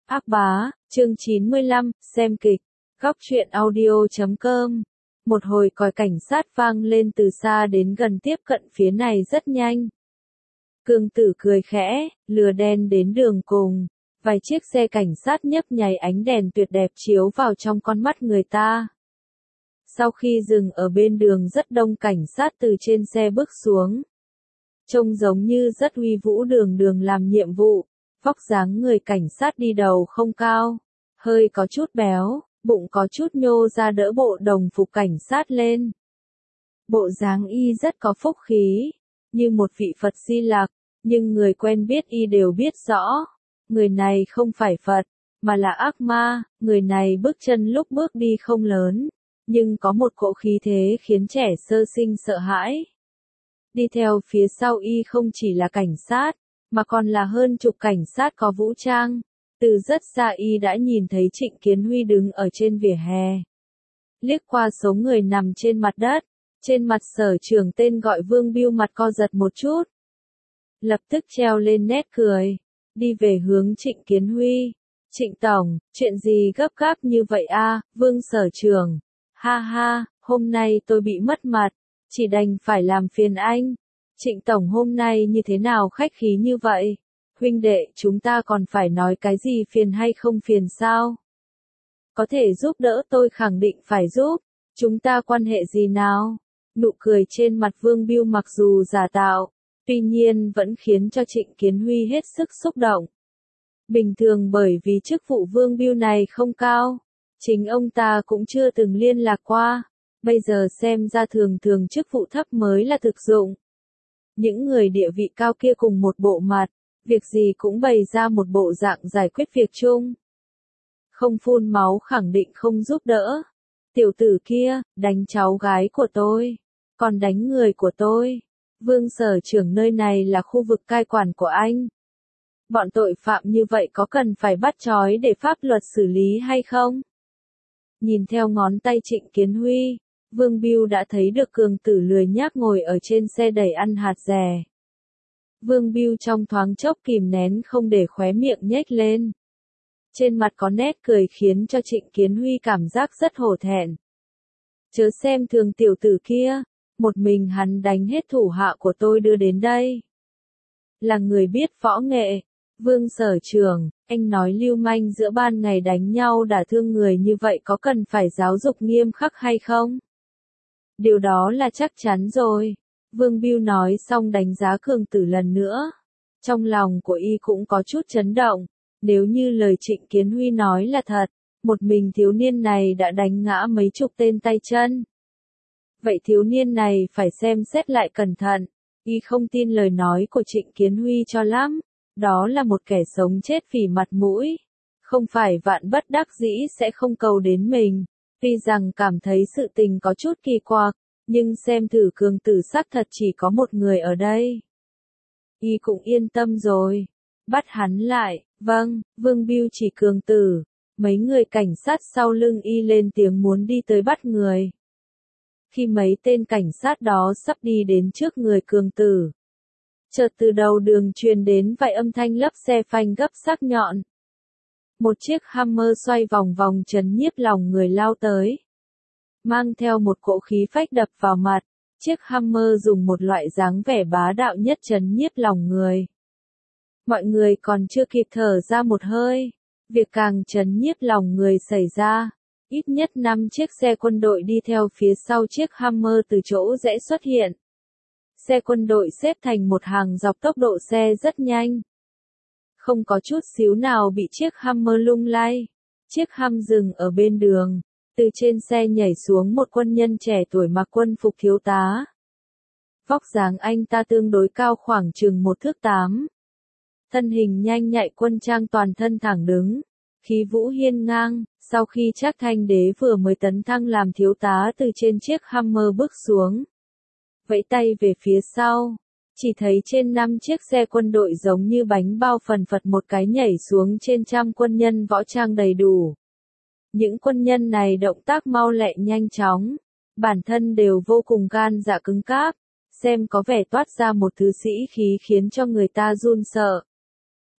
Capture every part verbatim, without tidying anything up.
Ác bá, chương chín mươi lăm, xem kịch, góc truyện audio chấm com. Một hồi còi cảnh sát vang lên từ xa đến gần tiếp cận phía này rất nhanh. Cương Tử cười khẽ, lừa đen đến đường cùng, vài chiếc xe cảnh sát nhấp nháy ánh đèn tuyệt đẹp chiếu vào trong con mắt người ta. Sau khi dừng ở bên đường rất đông cảnh sát từ trên xe bước xuống. Trông giống như rất uy vũ đường đường làm nhiệm vụ. Vóc dáng người cảnh sát đi đầu không cao, hơi có chút béo, bụng có chút nhô ra đỡ bộ đồng phục cảnh sát lên. Bộ dáng y rất có phúc khí, như một vị Phật Di Lặc, nhưng người quen biết y đều biết rõ, người này không phải Phật, mà là ác ma, người này bước chân lúc bước đi không lớn, nhưng có một cỗ khí thế khiến trẻ sơ sinh sợ hãi. Đi theo phía sau y không chỉ là cảnh sát, mà còn là hơn chục cảnh sát có vũ trang. Từ rất xa y đã nhìn thấy Trịnh Kiến Huy đứng ở trên vỉa hè. Liếc qua số người nằm trên mặt đất, trên mặt Sở Trưởng tên gọi Vương Biêu mặt co giật một chút. Lập tức treo lên nét cười, đi về hướng Trịnh Kiến Huy. Trịnh Tổng, chuyện gì gấp gáp như vậy a, Vương Sở Trưởng? Ha ha, hôm nay tôi bị mất mặt, chỉ đành phải làm phiền anh. Trịnh Tổng hôm nay như thế nào khách khí như vậy? Huynh đệ, chúng ta còn phải nói cái gì phiền hay không phiền sao? Có thể giúp đỡ tôi khẳng định phải giúp. Chúng ta quan hệ gì nào? Nụ cười trên mặt Vương Biêu mặc dù giả tạo, tuy nhiên vẫn khiến cho Trịnh Kiến Huy hết sức xúc động. Bình thường bởi vì chức vụ Vương Biêu này không cao, chính ông ta cũng chưa từng liên lạc qua. Bây giờ xem ra thường thường chức vụ thấp mới là thực dụng. Những người địa vị cao kia cùng một bộ mặt, việc gì cũng bày ra một bộ dạng giải quyết việc chung. Không phun máu khẳng định không giúp đỡ. Tiểu tử kia, đánh cháu gái của tôi, còn đánh người của tôi. Vương Sở Trưởng nơi này là khu vực cai quản của anh. Bọn tội phạm như vậy có cần phải bắt trói để pháp luật xử lý hay không? Nhìn theo ngón tay Trịnh Kiến Huy, Vương Biêu đã thấy được Cường Tử lười nhác ngồi ở trên xe đẩy ăn hạt rẻ. Vương Biêu trong thoáng chốc kìm nén không để khóe miệng nhếch lên. Trên mặt có nét cười khiến cho Trịnh Kiến Huy cảm giác rất hổ thẹn. Chớ xem thường tiểu tử kia, một mình hắn đánh hết thủ hạ của tôi đưa đến đây. Là người biết võ nghệ, Vương Sở Trưởng, anh nói lưu manh giữa ban ngày đánh nhau đả thương người như vậy có cần phải giáo dục nghiêm khắc hay không? Điều đó là chắc chắn rồi. Vương Biêu nói xong đánh giá Cường Tử lần nữa. Trong lòng của y cũng có chút chấn động. Nếu như lời Trịnh Kiến Huy nói là thật, một mình thiếu niên này đã đánh ngã mấy chục tên tay chân. Vậy thiếu niên này phải xem xét lại cẩn thận. Y không tin lời nói của Trịnh Kiến Huy cho lắm. Đó là một kẻ sống chết vì mặt mũi. Không phải vạn bất đắc dĩ sẽ không cầu đến mình. Tuy rằng cảm thấy sự tình có chút kỳ quặc, nhưng xem thử Cường Tử xác thật chỉ có một người ở đây. Y cũng yên tâm rồi. Bắt hắn lại, vâng, Vương Biêu chỉ Cường Tử. Mấy người cảnh sát sau lưng y lên tiếng muốn đi tới bắt người. Khi mấy tên cảnh sát đó sắp đi đến trước người Cường Tử, chợt từ đầu đường truyền đến vài âm thanh lấp xe phanh gấp sắc nhọn. Một chiếc Hummer xoay vòng vòng trấn nhiếp lòng người lao tới. Mang theo một cỗ khí phách đập vào mặt, chiếc Hummer dùng một loại dáng vẻ bá đạo nhất trấn nhiếp lòng người. Mọi người còn chưa kịp thở ra một hơi, việc càng trấn nhiếp lòng người xảy ra. Ít nhất năm chiếc xe quân đội đi theo phía sau chiếc Hummer từ chỗ rẽ xuất hiện. Xe quân đội xếp thành một hàng dọc tốc độ xe rất nhanh. Không có chút xíu nào bị chiếc Hummer lung lay. Chiếc Hum dừng ở bên đường. Từ trên xe nhảy xuống một quân nhân trẻ tuổi mặc quân phục thiếu tá. Vóc dáng anh ta tương đối cao khoảng chừng một thước tám. Thân hình nhanh nhạy quân trang toàn thân thẳng đứng. Khí vũ hiên ngang, sau khi Trác Thanh Đế vừa mới tấn thăng làm thiếu tá từ trên chiếc Hummer bước xuống. Vẫy tay về phía sau. Chỉ thấy trên năm chiếc xe quân đội giống như bánh bao phần phật một cái nhảy xuống trên trăm quân nhân võ trang đầy đủ. Những quân nhân này động tác mau lẹ nhanh chóng, bản thân đều vô cùng gan dạ cứng cáp, xem có vẻ toát ra một thứ sĩ khí khiến cho người ta run sợ.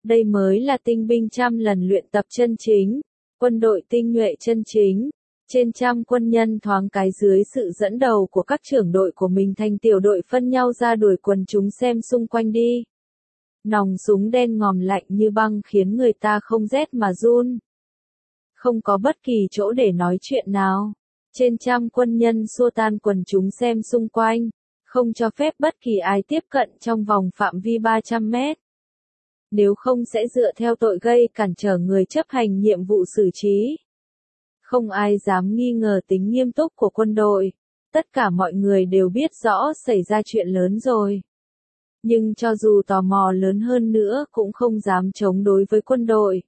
Đây mới là tinh binh trăm lần luyện tập chân chính, quân đội tinh nhuệ chân chính. Trên trăm quân nhân thoáng cái dưới sự dẫn đầu của các trưởng đội của mình thành tiểu đội phân nhau ra đuổi quần chúng xem xung quanh đi. Nòng súng đen ngòm lạnh như băng khiến người ta không rét mà run. Không có bất kỳ chỗ để nói chuyện nào. Trên trăm quân nhân xua tan quần chúng xem xung quanh, không cho phép bất kỳ ai tiếp cận trong vòng phạm vi ba trăm mét. Nếu không sẽ dựa theo tội gây cản trở người chấp hành nhiệm vụ xử trí. Không ai dám nghi ngờ tính nghiêm túc của quân đội. Tất cả mọi người đều biết rõ xảy ra chuyện lớn rồi. Nhưng cho dù tò mò lớn hơn nữa cũng không dám chống đối với quân đội.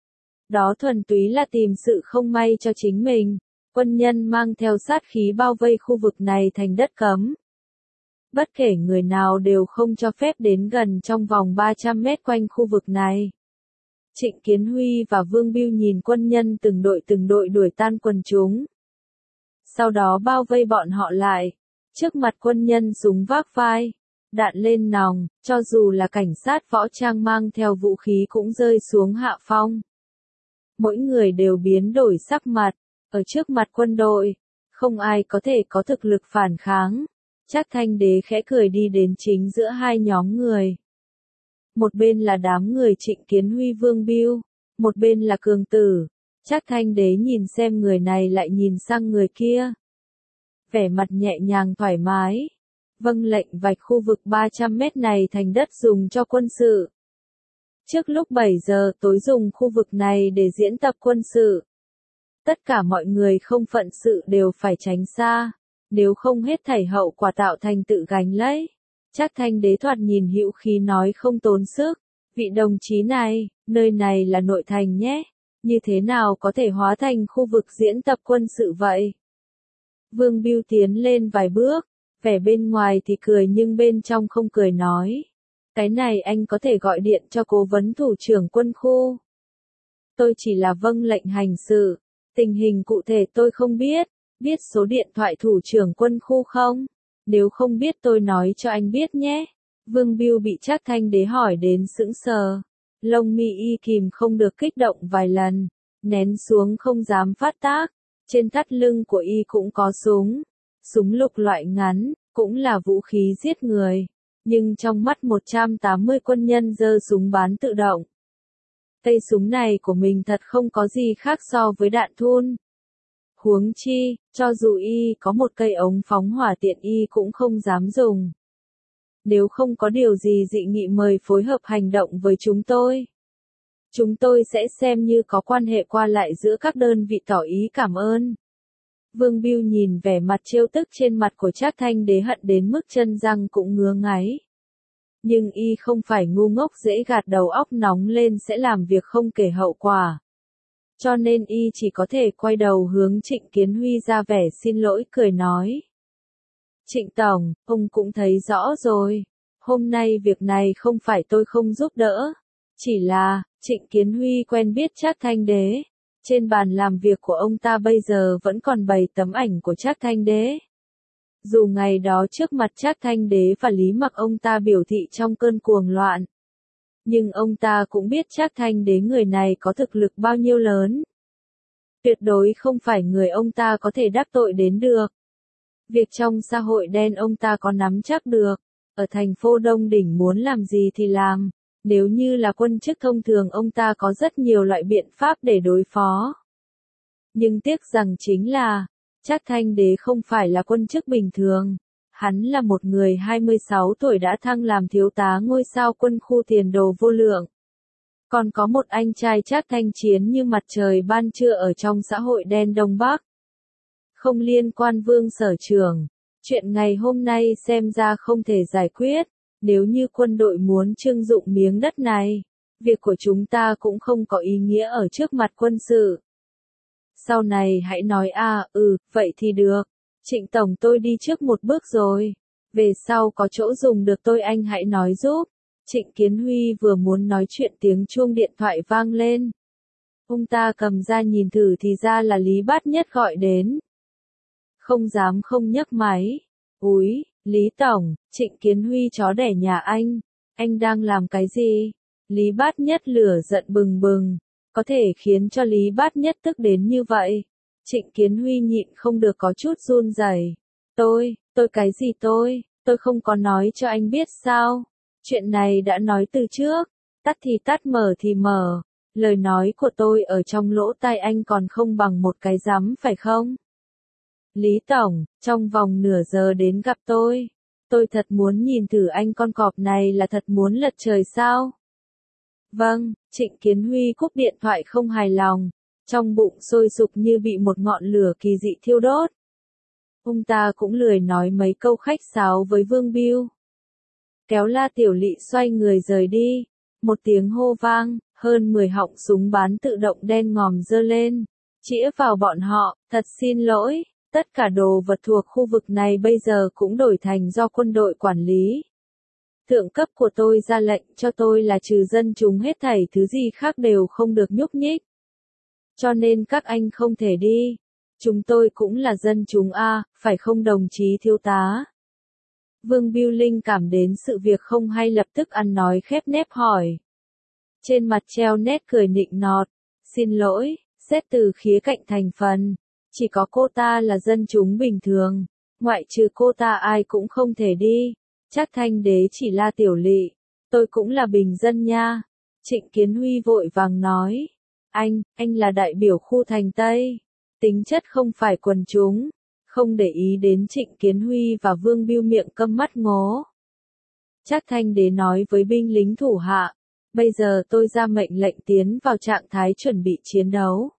Đó thuần túy là tìm sự không may cho chính mình. Quân nhân mang theo sát khí bao vây khu vực này thành đất cấm. Bất kể người nào đều không cho phép đến gần trong vòng ba trăm mét quanh khu vực này. Trịnh Kiến Huy và Vương Bưu nhìn quân nhân từng đội từng đội đuổi tan quần chúng. Sau đó bao vây bọn họ lại. Trước mặt quân nhân súng vác vai, đạn lên nòng, cho dù là cảnh sát võ trang mang theo vũ khí cũng rơi xuống hạ phong. Mỗi người đều biến đổi sắc mặt, ở trước mặt quân đội, không ai có thể có thực lực phản kháng. Trác Thanh Đế khẽ cười đi đến chính giữa hai nhóm người. Một bên là đám người Trịnh Kiến Huy Vương Bưu, một bên là Cường Tử. Trác Thanh Đế nhìn xem người này lại nhìn sang người kia. Vẻ mặt nhẹ nhàng thoải mái. Vâng lệnh vạch khu vực ba trăm mét này thành đất dùng cho quân sự. Trước lúc bảy giờ tối dùng khu vực này để diễn tập quân sự. Tất cả mọi người không phận sự đều phải tránh xa. Nếu không hết thảy hậu quả tạo thành tự gánh lấy. Trác Thanh Đế thoạt nhìn hữu khí nói không tốn sức. Vị đồng chí này, nơi này là nội thành nhé. Như thế nào có thể hóa thành khu vực diễn tập quân sự vậy? Vương Bưu tiến lên vài bước. Vẻ bên ngoài thì cười nhưng bên trong không cười nói. Cái này anh có thể gọi điện cho cố vấn thủ trưởng quân khu. Tôi chỉ là vâng lệnh hành sự. Tình hình cụ thể tôi không biết. Biết số điện thoại thủ trưởng quân khu không? Nếu không biết tôi nói cho anh biết nhé. Vương Bưu bị Trác Thanh Đế hỏi đến sững sờ. Lông mi y kìm không được kích động vài lần. Nén xuống không dám phát tác. Trên thắt lưng của y cũng có súng. Súng lục loại ngắn, cũng là vũ khí giết người. Nhưng trong mắt một trăm tám mươi quân nhân giơ súng bán tự động. Cây súng này của mình thật không có gì khác so với đạn thun. Huống chi, cho dù y có một cây ống phóng hỏa tiện y cũng không dám dùng. Nếu không có điều gì dị nghị mời phối hợp hành động với chúng tôi. Chúng tôi sẽ xem như có quan hệ qua lại giữa các đơn vị tỏ ý cảm ơn. Vương Bưu nhìn vẻ mặt trêu tức trên mặt của Trác Thanh Đế hận đến mức chân răng cũng ngứa ngáy. Nhưng y không phải ngu ngốc dễ gạt đầu óc nóng lên sẽ làm việc không kể hậu quả. Cho nên y chỉ có thể quay đầu hướng Trịnh Kiến Huy ra vẻ xin lỗi cười nói. Trịnh Tổng, ông cũng thấy rõ rồi. Hôm nay việc này không phải tôi không giúp đỡ. Chỉ là, Trịnh Kiến Huy quen biết Trác Thanh Đế. Trên bàn làm việc của ông ta bây giờ vẫn còn bày tấm ảnh của Trác Thanh Đế. Dù ngày đó trước mặt Trác Thanh Đế và Lý Mặc ông ta biểu thị trong cơn cuồng loạn. Nhưng ông ta cũng biết Trác Thanh Đế người này có thực lực bao nhiêu lớn. Tuyệt đối không phải người ông ta có thể đắc tội đến được. Việc trong xã hội đen ông ta có nắm chắc được. Ở thành phố Đông Đỉnh muốn làm gì thì làm. Nếu như là quân chức thông thường ông ta có rất nhiều loại biện pháp để đối phó. Nhưng tiếc rằng chính là, Trác Thanh Đế không phải là quân chức bình thường. Hắn là một người hai mươi sáu tuổi đã thăng làm thiếu tá ngôi sao quân khu tiền đồ vô lượng. Còn có một anh trai Trác Thanh Chiến như mặt trời ban trưa ở trong xã hội đen Đông Bắc. Không liên quan Vương Sở Trưởng. Chuyện ngày hôm nay xem ra không thể giải quyết. Nếu như quân đội muốn trưng dụng miếng đất này, việc của chúng ta cũng không có ý nghĩa ở trước mặt quân sự. Sau này hãy nói à, ừ, vậy thì được. Trịnh Tổng tôi đi trước một bước rồi. Về sau có chỗ dùng được tôi anh hãy nói giúp. Trịnh Kiến Huy vừa muốn nói chuyện tiếng chuông điện thoại vang lên. Ông ta cầm ra nhìn thử thì ra là Lý Bát Nhất gọi đến. Không dám không nhấc máy. Úi, Lý Tổng, Trịnh Kiến Huy chó đẻ nhà anh. Anh đang làm cái gì? Lý Bát Nhất lửa giận bừng bừng, có thể khiến cho Lý Bát Nhất tức đến như vậy. Trịnh Kiến Huy nhịn không được có chút run rẩy. Tôi, tôi cái gì tôi, tôi không có nói cho anh biết sao? Chuyện này đã nói từ trước, tắt thì tắt mở thì mở. Lời nói của tôi ở trong lỗ tai anh còn không bằng một cái rắm phải không? Lý Tổng, trong vòng nửa giờ đến gặp tôi. Tôi thật muốn nhìn thử anh con cọp này là thật muốn lật trời sao? Vâng, Trịnh Kiến Huy cúp điện thoại không hài lòng. Trong bụng sôi sục như bị một ngọn lửa kỳ dị thiêu đốt. Ông ta cũng lười nói mấy câu khách sáo với Vương Biêu. Kéo La Tiểu Lị xoay người rời đi. Một tiếng hô vang, hơn mười họng súng bán tự động đen ngòm giơ lên. Chĩa vào bọn họ, thật xin lỗi, tất cả đồ vật thuộc khu vực này bây giờ cũng đổi thành do quân đội quản lý. Thượng cấp của tôi ra lệnh cho tôi là trừ dân chúng hết thảy thứ gì khác đều không được nhúc nhích. Cho nên các anh không thể đi. Chúng tôi cũng là dân chúng a, phải không đồng chí thiếu tá? Vương Biêu linh cảm đến sự việc không hay lập tức ăn nói khép nép hỏi. Trên mặt treo nét cười nịnh nọt. Xin lỗi, xét từ khía cạnh thành phần. Chỉ có cô ta là dân chúng bình thường. Ngoại trừ cô ta ai cũng không thể đi. Chắc Thanh Đế chỉ La Tiểu Lị. Tôi cũng là bình dân nha. Trịnh Kiến Huy vội vàng nói. Anh, anh là đại biểu khu thành Tây. Tính chất không phải quần chúng. Không để ý đến Trịnh Kiến Huy và Vương Biêu miệng câm mắt ngố. Trác Thanh Đế nói với binh lính thủ hạ. Bây giờ tôi ra mệnh lệnh tiến vào trạng thái chuẩn bị chiến đấu.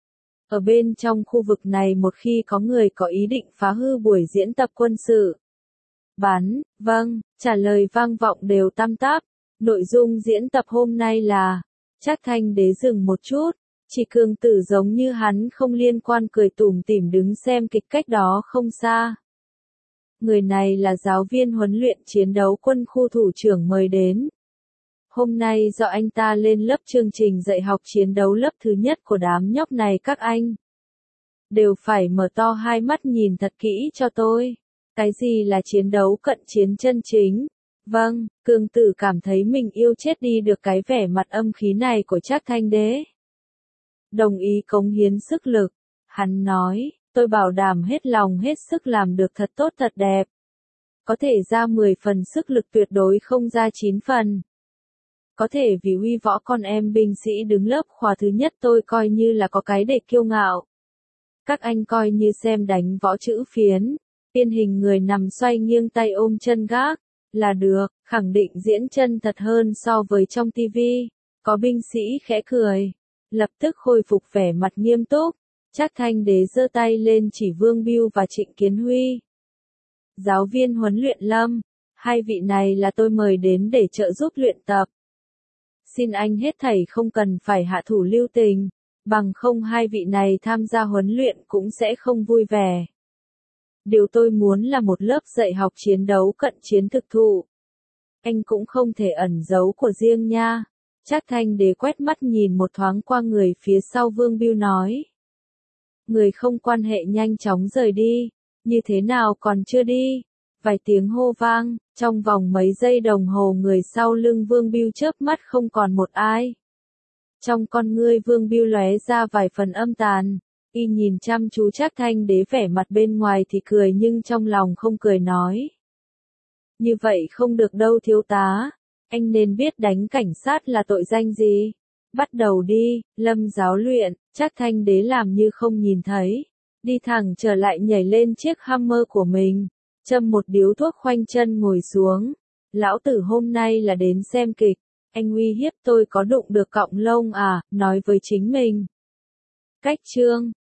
Ở bên trong khu vực này một khi có người có ý định phá hư buổi diễn tập quân sự. Bắn, vâng, trả lời vang vọng đều tăm táp. Nội dung diễn tập hôm nay là. Trác Thanh Đế dừng một chút. Chỉ Cường Tử giống như hắn không liên quan cười tủm tỉm đứng xem kịch cách đó không xa. Người này là giáo viên huấn luyện chiến đấu quân khu thủ trưởng mời đến. Hôm nay do anh ta lên lớp chương trình dạy học chiến đấu lớp thứ nhất của đám nhóc này các anh. Đều phải mở to hai mắt nhìn thật kỹ cho tôi. Cái gì là chiến đấu cận chiến chân chính? Vâng, Cường Tử cảm thấy mình yêu chết đi được cái vẻ mặt âm khí này của Trác Thanh Đế. Đồng ý cống hiến sức lực. Hắn nói, tôi bảo đảm hết lòng hết sức làm được thật tốt thật đẹp. Có thể ra mười phần sức lực tuyệt đối không ra chín phần. Có thể vì uy võ con em binh sĩ đứng lớp khóa thứ nhất tôi coi như là có cái để kiêu ngạo. Các anh coi như xem đánh võ chữ phiến. Tiên hình người nằm xoay nghiêng tay ôm chân gác. Là được, khẳng định diễn chân thật hơn so với trong tivi. Có binh sĩ khẽ cười. Lập tức khôi phục vẻ mặt nghiêm túc. Trác Thanh Đế giơ tay lên chỉ Vương Biêu và Trịnh Kiến Huy. Giáo viên huấn luyện Lâm. Hai vị này là tôi mời đến để trợ giúp luyện tập. Xin anh hết thảy không cần phải hạ thủ lưu tình. Bằng không hai vị này tham gia huấn luyện cũng sẽ không vui vẻ. Điều tôi muốn là một lớp dạy học chiến đấu cận chiến thực thụ. Anh cũng không thể ẩn giấu của riêng nha. Trác Thanh Đế quét mắt nhìn một thoáng qua người phía sau Vương Biêu nói. Người không quan hệ nhanh chóng rời đi. Như thế nào còn chưa đi? Vài tiếng hô vang, trong vòng mấy giây đồng hồ người sau lưng Vương Biêu chớp mắt không còn một ai. Trong con ngươi Vương Biêu lóe ra vài phần âm tàn. Y nhìn chăm chú Trác Thanh Đế vẻ mặt bên ngoài thì cười nhưng trong lòng không cười nói. Như vậy không được đâu thiếu tá. Anh nên biết đánh cảnh sát là tội danh gì. Bắt đầu đi, Lâm giáo luyện. Trác Thanh Đế làm như không nhìn thấy. Đi thẳng trở lại nhảy lên chiếc Hammer của mình. Châm một điếu thuốc khoanh chân ngồi xuống. Lão tử hôm nay là đến xem kịch. Anh uy hiếp tôi có đụng được cọng lông à, nói với chính mình. Cách chương.